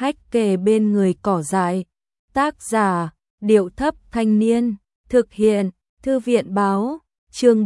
hách kề bên người cỏ dại. Tác giả, Điệu Thấp Thanh Niên. Thực hiện, Thư viện Báo. Chương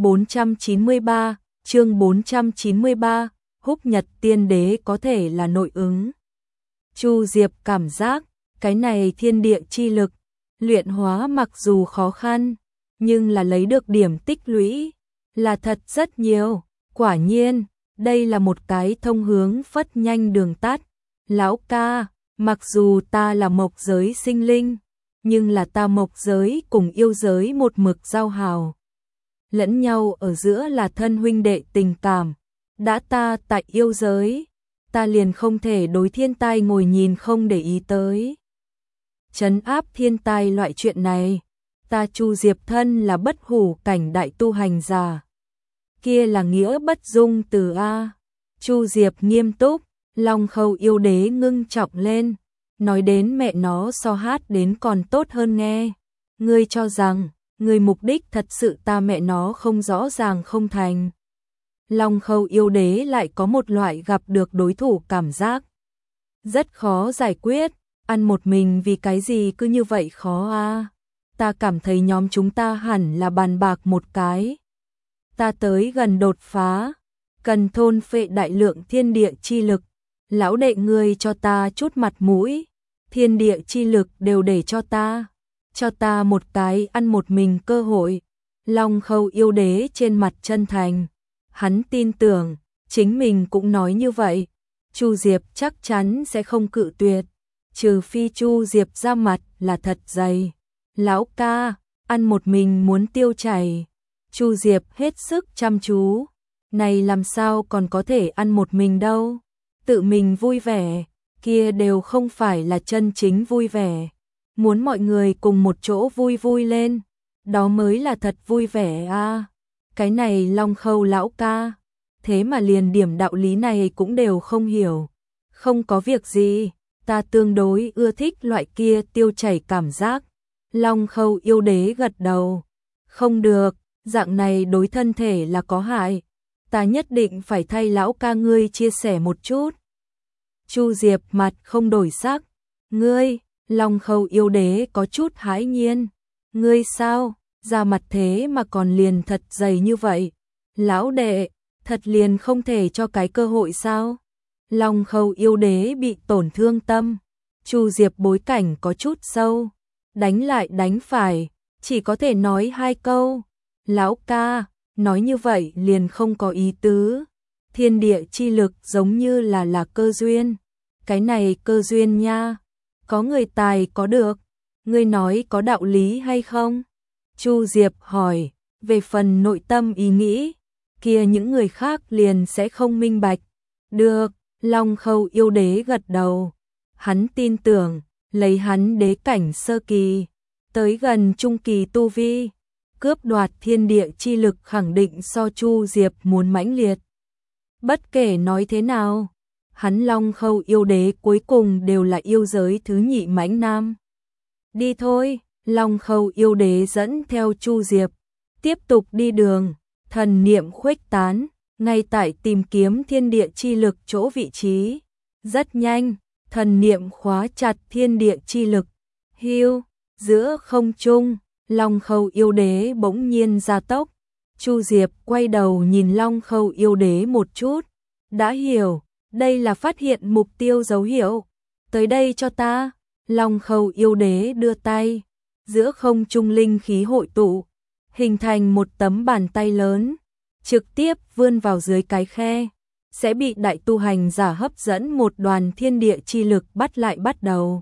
493, chương 493, Húc Nhật Tiên Đế có thể là nội ứng. Chu Diệp cảm giác, cái này thiên địa chi lực, luyện hóa mặc dù khó khăn, nhưng là lấy được điểm tích lũy, là thật rất nhiều. Quả nhiên, đây là một cái thông hướng phất nhanh đường tắt. Lão ca, mặc dù ta là mộc giới sinh linh, nhưng là ta mộc giới cùng yêu giới một mực giao hảo. Lẫn nhau ở giữa là thân huynh đệ tình cảm. Đã ta tại yêu giới, ta liền không thể đối thiên tai ngồi nhìn không để ý tới. Trấn áp thiên tai loại chuyện này, ta Chu Diệp thân là bất hủ cảnh đại tu hành giả. Kia là nghĩa bất dung từ A. Chu Diệp nghiêm túc, Long Khâu yêu đế ngưng trọng lên, nói đến mẹ nó so hát đến còn tốt hơn nghe. Ngươi cho rằng, ngươi mục đích thật sự ta mẹ nó không rõ ràng không thành. Long Khâu yêu đế lại có một loại gặp được đối thủ cảm giác. Rất khó giải quyết, ăn một mình vì cái gì cứ như vậy khó a. Ta cảm thấy nhóm chúng ta hẳn là bàn bạc một cái. Ta tới gần đột phá, cần thôn phệ đại lượng thiên địa chi lực. Lão đệ ngươi cho ta chút mặt mũi, thiên địa chi lực đều để cho ta một cái ăn một mình cơ hội. Long Khâu yêu đế trên mặt chân thành, hắn tin tưởng, chính mình cũng nói như vậy. Chu Diệp chắc chắn sẽ không cự tuyệt, trừ phi Chu Diệp ra mặt là thật dày. Lão ca, ăn một mình muốn tiêu chảy. Chu Diệp hết sức chăm chú, này làm sao còn có thể ăn một mình đâu. Tự mình vui vẻ, kia đều không phải là chân chính vui vẻ. Muốn mọi người cùng một chỗ vui vui lên, đó mới là thật vui vẻ a. Cái này Long Khâu lão ca, thế mà liền điểm đạo lý này cũng đều không hiểu. Không có việc gì, ta tương đối ưa thích loại kia tiêu chảy cảm giác. Long Khâu yêu đế gật đầu. Không được, dạng này đối thân thể là có hại. Ta nhất định phải thay lão ca ngươi chia sẻ một chút. Chu Diệp mặt không đổi sắc. Ngươi, Long Khâu yêu đế có chút hãi nhiên. Ngươi sao, ra mặt thế mà còn liền thật dày như vậy. Lão đệ, thật liền không thể cho cái cơ hội sao? Long Khâu yêu đế bị tổn thương tâm. Chu Diệp bối cảnh có chút sâu. Đánh lại đánh phải, chỉ có thể nói hai câu. Lão ca, nói như vậy liền không có ý tứ. Thiên địa chi lực giống như là cơ duyên. Cái này cơ duyên nha, có người tài có được. Ngươi nói có đạo lý hay không? Chu Diệp hỏi, về phần nội tâm ý nghĩ, kia những người khác liền sẽ không minh bạch. Được, Long Khâu yêu đế gật đầu. Hắn tin tưởng, lấy hắn đế cảnh sơ kỳ, tới gần trung kỳ tu vi, cướp đoạt thiên địa chi lực khẳng định so Chu Diệp muốn mãnh liệt. Bất kể nói thế nào, hắn Long Khâu yêu đế cuối cùng đều là yêu giới thứ nhị mãnh nam. Đi thôi, Long Khâu yêu đế dẫn theo Chu Diệp, tiếp tục đi đường, thần niệm khuếch tán, ngay tại tìm kiếm thiên địa chi lực chỗ vị trí. Rất nhanh, thần niệm khóa chặt thiên địa chi lực. Hưu, giữa không trung, Long Khâu yêu đế bỗng nhiên gia tốc. Chu Diệp quay đầu nhìn Long Khâu yêu đế một chút. Đã hiểu, đây là phát hiện mục tiêu dấu hiệu. Tới đây cho ta. Long Khâu yêu đế đưa tay, giữa không trung linh khí hội tụ, hình thành một tấm bàn tay lớn, trực tiếp vươn vào dưới cái khe, sẽ bị đại tu hành giả hấp dẫn một đoàn thiên địa chi lực bắt lại bắt đầu.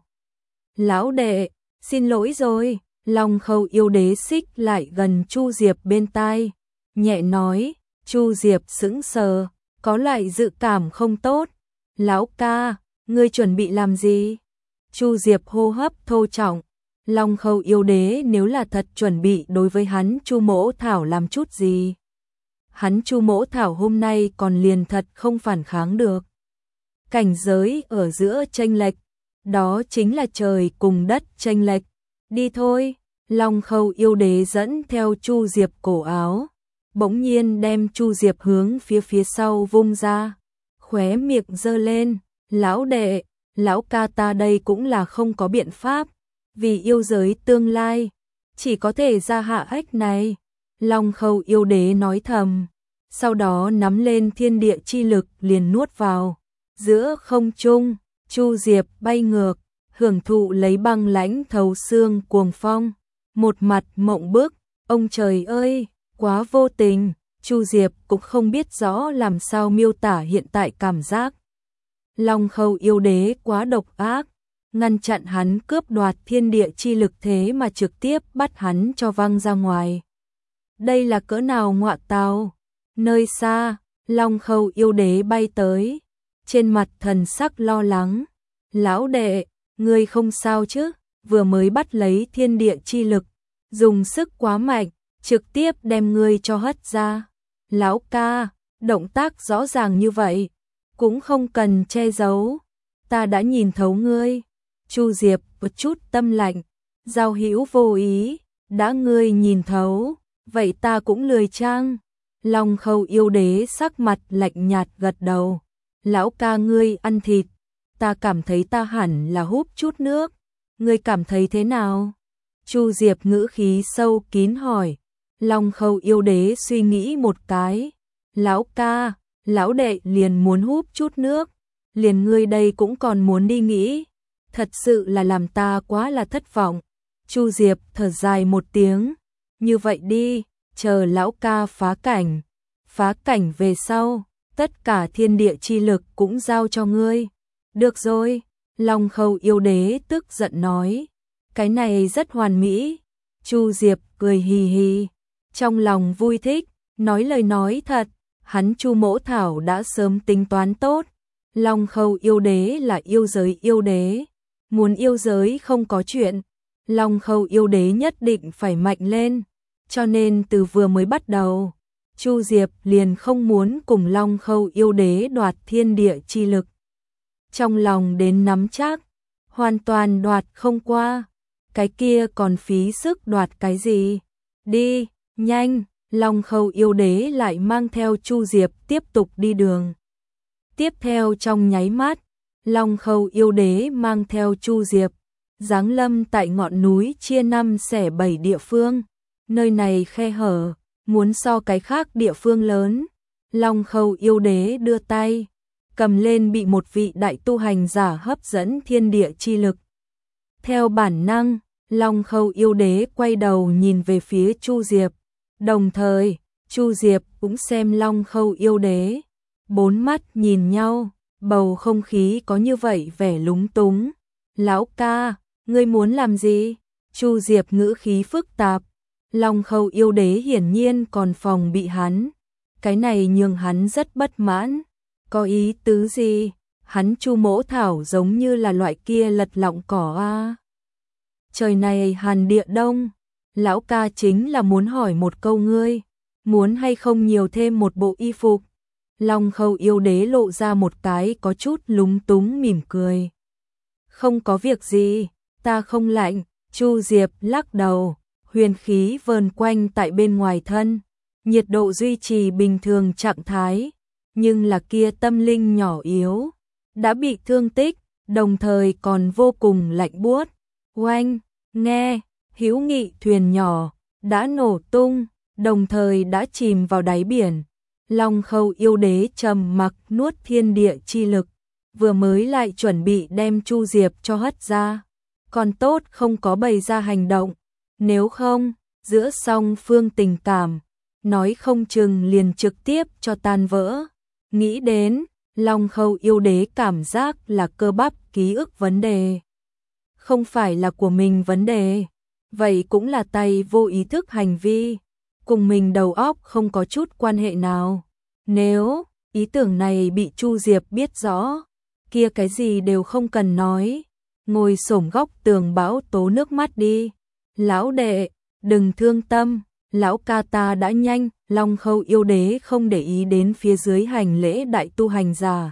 Lão đệ, xin lỗi rồi. Long Khâu yêu đế xích lại gần Chu Diệp bên tai, nhẹ nói. Chu Diệp sững sờ, có loại dự cảm không tốt. Lão ca, ngươi chuẩn bị làm gì? Chu Diệp hô hấp thô trọng. Long Khâu yêu đế nếu là thật chuẩn bị đối với hắn Chu Mỗ Thảo làm chút gì. Hắn Chu Mỗ Thảo hôm nay còn liền thật không phản kháng được. Cảnh giới ở giữa chênh lệch, đó chính là trời cùng đất chênh lệch. Đi thôi, Long Khâu yêu đế dẫn theo Chu Diệp cổ áo, bỗng nhiên đem Chu Diệp hướng phía sau vung ra, khóe miệng giơ lên. Lão đệ, Lão ca ta đây cũng là không có biện pháp, vì yêu giới tương lai, chỉ có thể ra hạ ách này. Long Khâu yêu đế nói thầm, sau đó nắm lên thiên địa chi lực liền nuốt vào. Giữa không trung, Chu Diệp bay ngược, hưởng thụ lấy băng lãnh thấu xương cuồng phong, một mặt mộng bức, ông trời ơi, quá vô tình. Chu Diệp cũng không biết rõ làm sao miêu tả hiện tại cảm giác. Long Khâu yêu đế quá độc ác, ngăn chặn hắn cướp đoạt thiên địa chi lực thế mà trực tiếp bắt hắn cho văng ra ngoài. Đây là cỡ nào ngọa tào. Nơi xa, Long Khâu yêu đế bay tới, trên mặt thần sắc lo lắng. Lão đệ, ngươi không sao chứ? Vừa mới bắt lấy thiên địa chi lực, dùng sức quá mạnh, trực tiếp đem ngươi cho hất ra. Lão ca, động tác rõ ràng như vậy, cũng không cần che giấu, ta đã nhìn thấu ngươi. Chu Diệp một chút tâm lạnh, giao hữu vô ý, đã ngươi nhìn thấu, vậy ta cũng lười trang. Long Khâu yêu đế sắc mặt lạnh nhạt gật đầu. Lão ca ngươi ăn thịt, ta cảm thấy ta hẳn là húp chút nước, ngươi cảm thấy thế nào? Chu Diệp ngữ khí sâu kín hỏi. Long Khâu yêu đế suy nghĩ một cái. Lão ca, lão đệ liền muốn húp chút nước, liền ngươi đây cũng còn muốn đi nghĩ, thật sự là làm ta quá là thất vọng. Chu Diệp thở dài một tiếng, như vậy đi, chờ lão ca phá cảnh về sau, tất cả thiên địa chi lực cũng giao cho ngươi. Được rồi, Long Khâu yêu đế tức giận nói, cái này rất hoàn mỹ. Chu Diệp cười hì hì, trong lòng vui thích, nói lời nói thật, hắn Chu Mỗ Thảo đã sớm tính toán tốt. Long Khâu yêu đế là yêu giới yêu đế, muốn yêu giới không có chuyện, Long Khâu yêu đế nhất định phải mạnh lên, cho nên từ vừa mới bắt đầu, Chu Diệp liền không muốn cùng Long Khâu yêu đế đoạt thiên địa chi lực. Trong lòng đến nắm chắc, hoàn toàn đoạt không qua, cái kia còn phí sức đoạt cái gì? Đi, nhanh, Long Khâu yêu đế lại mang theo Chu Diệp tiếp tục đi đường. Tiếp theo trong nháy mắt, Long Khâu yêu đế mang theo Chu Diệp, giáng lâm tại ngọn núi chia 5 xẻ 7 địa phương. Nơi này khe hở, muốn so cái khác địa phương lớn. Long Khâu yêu đế đưa tay, cầm lên bị một vị đại tu hành giả hấp dẫn thiên địa chi lực. Theo bản năng, Long Khâu yêu đế quay đầu nhìn về phía Chu Diệp. Đồng thời, Chu Diệp cũng xem Long Khâu yêu đế. 4 mắt nhìn nhau, bầu không khí có như vậy vẻ lúng túng. Lão ca, ngươi muốn làm gì? Chu Diệp ngữ khí phức tạp. Long Khâu yêu đế hiển nhiên còn phòng bị hắn. Cái này nhường hắn rất bất mãn. Có ý tứ gì? Hắn Chu Mỗ Thảo giống như là loại kia lật lọng cỏ a. Trời này hàn địa đông, lão ca chính là muốn hỏi một câu ngươi, muốn hay không nhiều thêm một bộ y phục. Long Khâu yêu đế lộ ra một cái có chút lúng túng mỉm cười. Không có việc gì, ta không lạnh. Chu Diệp lắc đầu, huyền khí vờn quanh tại bên ngoài thân, nhiệt độ duy trì bình thường trạng thái, nhưng là kia tâm linh nhỏ yếu, đã bị thương tích, đồng thời còn vô cùng lạnh buốt. Oanh, nghe, hữu nghị thuyền nhỏ đã nổ tung, đồng thời đã chìm vào đáy biển. Long Khâu yêu đế trầm mặc nuốt thiên địa chi lực, vừa mới lại chuẩn bị đem Chu Diệp cho hất ra, còn tốt không có bày ra hành động, nếu không, giữa song phương tình cảm, nói không chừng liền trực tiếp cho tan vỡ. Nghĩ đến, Long Khâu yêu đế cảm giác là cơ bắp ký ức vấn đề, không phải là của mình vấn đề, vậy cũng là tay vô ý thức hành vi, cùng mình đầu óc không có chút quan hệ nào. Nếu ý tưởng này bị Chu Diệp biết rõ, kia cái gì đều không cần nói, ngồi xổm góc tường bão tố nước mắt đi. Lão đệ, đừng thương tâm, lão ca ta đã nhanh. Long Khâu yêu đế không để ý đến phía dưới hành lễ đại tu hành giả.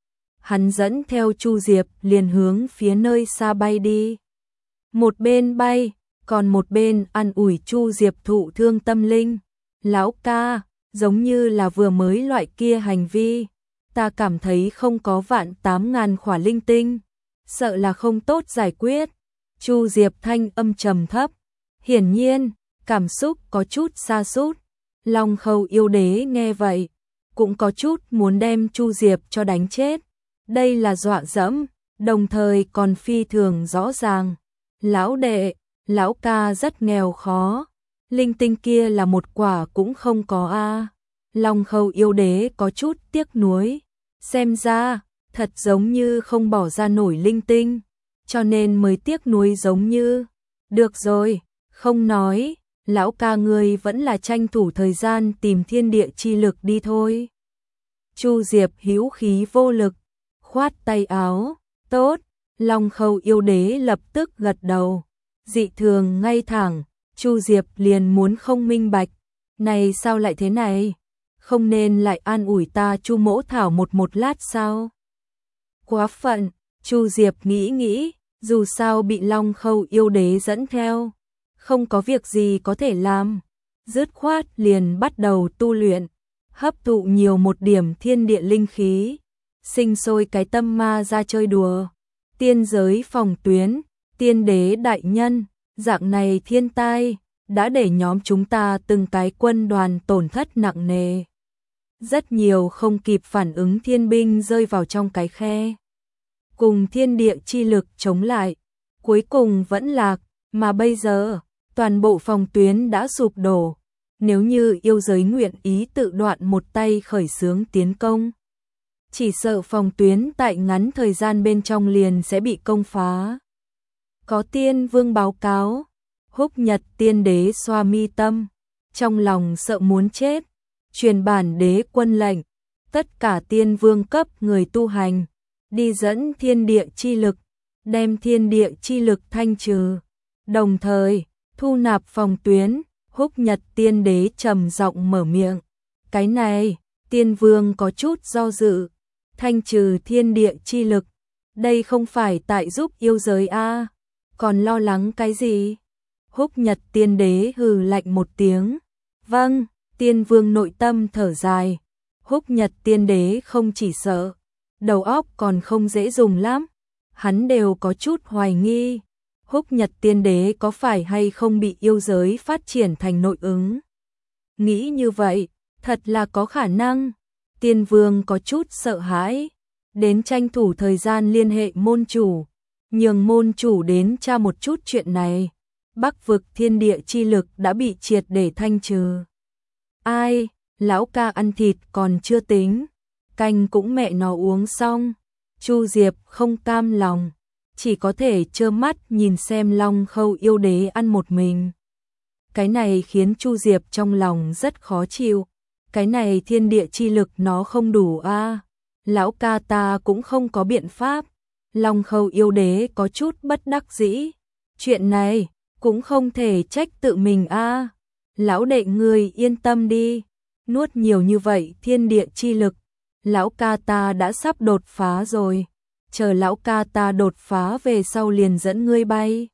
Hắn dẫn theo Chu Diệp liền hướng phía nơi xa bay đi. Một bên bay, còn một bên an ủi Chu Diệp thụ thương tâm linh. Lão ca, giống như là vừa mới loại kia hành vi, ta cảm thấy không có 18000 khỏa linh tinh, sợ là không tốt giải quyết. Chu Diệp thanh âm trầm thấp, hiển nhiên, cảm xúc có chút sa sút. Long Khâu yêu đế nghe vậy, cũng có chút muốn đem Chu Diệp cho đánh chết. Đây là dọa dẫm, đồng thời còn phi thường rõ ràng. Lão đệ, lão ca rất nghèo khó, linh tinh kia là một quả cũng không có a. Long Khâu yêu đế có chút tiếc nuối, xem ra, thật giống như không bỏ ra nổi linh tinh, cho nên mới tiếc nuối giống như. Được rồi, không nói, lão ca ngươi vẫn là tranh thủ thời gian tìm thiên địa chi lực đi thôi. Chu Diệp hữu khí vô lực, khoát tay áo, tốt. Long Khâu yêu đế lập tức gật đầu, dị thường ngay thẳng. Chu Diệp liền muốn không minh bạch, này sao lại thế này, không nên lại an ủi ta Chu mỗ thảo một lát sao? Quá phận, Chu Diệp nghĩ, dù sao bị Long Khâu yêu đế dẫn theo, không có việc gì có thể làm, dứt khoát liền bắt đầu tu luyện, hấp thụ nhiều một điểm thiên địa linh khí, sinh sôi cái tâm ma ra chơi đùa. Tiên giới phòng tuyến, tiên đế đại nhân, dạng này thiên tai, đã để nhóm chúng ta từng cái quân đoàn tổn thất nặng nề. Rất nhiều không kịp phản ứng thiên binh rơi vào trong cái khe. Cùng thiên địa chi lực chống lại, cuối cùng vẫn lạc, mà bây giờ, toàn bộ phòng tuyến đã sụp đổ. Nếu như yêu giới nguyện ý tự đoạn một tay khởi xướng tiến công, chỉ sợ phòng tuyến tại ngắn thời gian bên trong liền sẽ bị công phá. Có tiên vương báo cáo, Húc Nhật tiên đế xoa mi tâm, trong lòng sợ muốn chết, truyền bản đế quân lệnh, tất cả tiên vương cấp người tu hành, đi dẫn thiên địa chi lực, đem thiên địa chi lực thanh trừ, đồng thời, thu nạp phòng tuyến. Húc Nhật tiên đế trầm giọng mở miệng, cái này, tiên vương có chút do dự, thanh trừ thiên địa chi lực, đây không phải tại giúp yêu giới a, còn lo lắng cái gì? Húc Nhật tiên đế hừ lạnh một tiếng, vâng, tiên vương nội tâm thở dài, Húc Nhật tiên đế không chỉ sợ, đầu óc còn không dễ dùng lắm, hắn đều có chút hoài nghi. Húc Nhật tiên đế có phải hay không bị yêu giới phát triển thành nội ứng? Nghĩ như vậy, thật là có khả năng. Tiên vương có chút sợ hãi, đến tranh thủ thời gian liên hệ môn chủ, nhường môn chủ đến tra một chút chuyện này. Bắc vực thiên địa chi lực đã bị triệt để thanh trừ. Ai, lão ca ăn thịt còn chưa tính, canh cũng mẹ nó uống xong. Chu Diệp không cam lòng, chỉ có thể trơ mắt nhìn xem Long Khâu yêu đế ăn một mình. Cái này khiến Chu Diệp trong lòng rất khó chịu. Cái này thiên địa chi lực nó không đủ a. Lão ca ta cũng không có biện pháp. Long Khâu yêu đế có chút bất đắc dĩ. Chuyện này cũng không thể trách tự mình a. Lão đệ ngươi yên tâm đi, nuốt nhiều như vậy thiên địa chi lực, lão ca ta đã sắp đột phá rồi. Chờ lão ca ta đột phá về sau liền dẫn ngươi bay.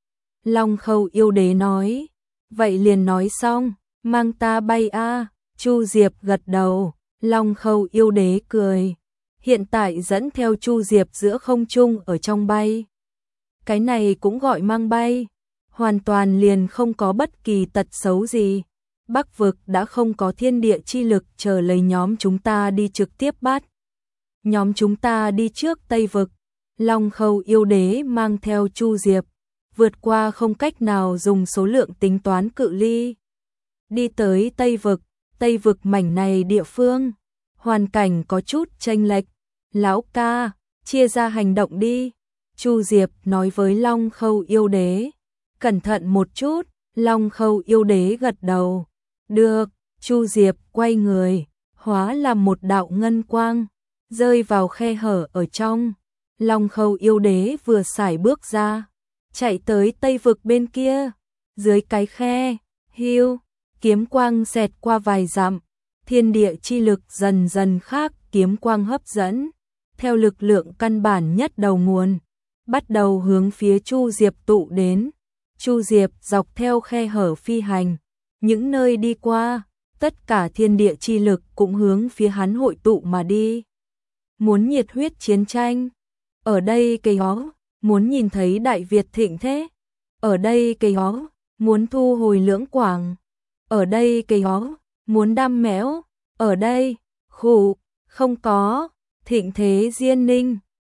Long Khâu yêu đế nói, vậy liền nói xong, mang ta bay a. Chu Diệp gật đầu, Long Khâu yêu đế cười, hiện tại dẫn theo Chu Diệp giữa không trung ở trong bay. Cái này cũng gọi mang bay, hoàn toàn liền không có bất kỳ tật xấu gì. Bắc vực đã không có thiên địa chi lực chờ lấy nhóm chúng ta đi trực tiếp bắt. Nhóm chúng ta đi trước Tây vực, Long Khâu yêu đế mang theo Chu Diệp, vượt qua không cách nào dùng số lượng tính toán cự ly. Đi tới Tây vực mảnh này địa phương, hoàn cảnh có chút chênh lệch. Lão ca, chia ra hành động đi. Chu Diệp nói với Long Khâu yêu đế. Cẩn thận một chút, Long Khâu yêu đế gật đầu. Được, Chu Diệp quay người, hóa làm một đạo ngân quang, rơi vào khe hở ở trong. Long Khâu yêu đế vừa sải bước ra, chạy tới Tây vực bên kia, dưới cái khe, hiu, kiếm quang xẹt qua vài dặm, thiên địa chi lực dần dần khác kiếm quang hấp dẫn, theo lực lượng căn bản nhất đầu nguồn, bắt đầu hướng phía Chu Diệp tụ đến. Chu Diệp dọc theo khe hở phi hành, những nơi đi qua, tất cả thiên địa chi lực cũng hướng phía hắn hội tụ mà đi. Muốn nhiệt huyết chiến tranh, ở đây cây ó, muốn nhìn thấy Đại Việt thịnh thế, ở đây cây ó, muốn thu hồi Lưỡng Quảng, ở đây cây ó, muốn đam mẽo, ở đây, khụ, không có, thịnh thế Diên Ninh.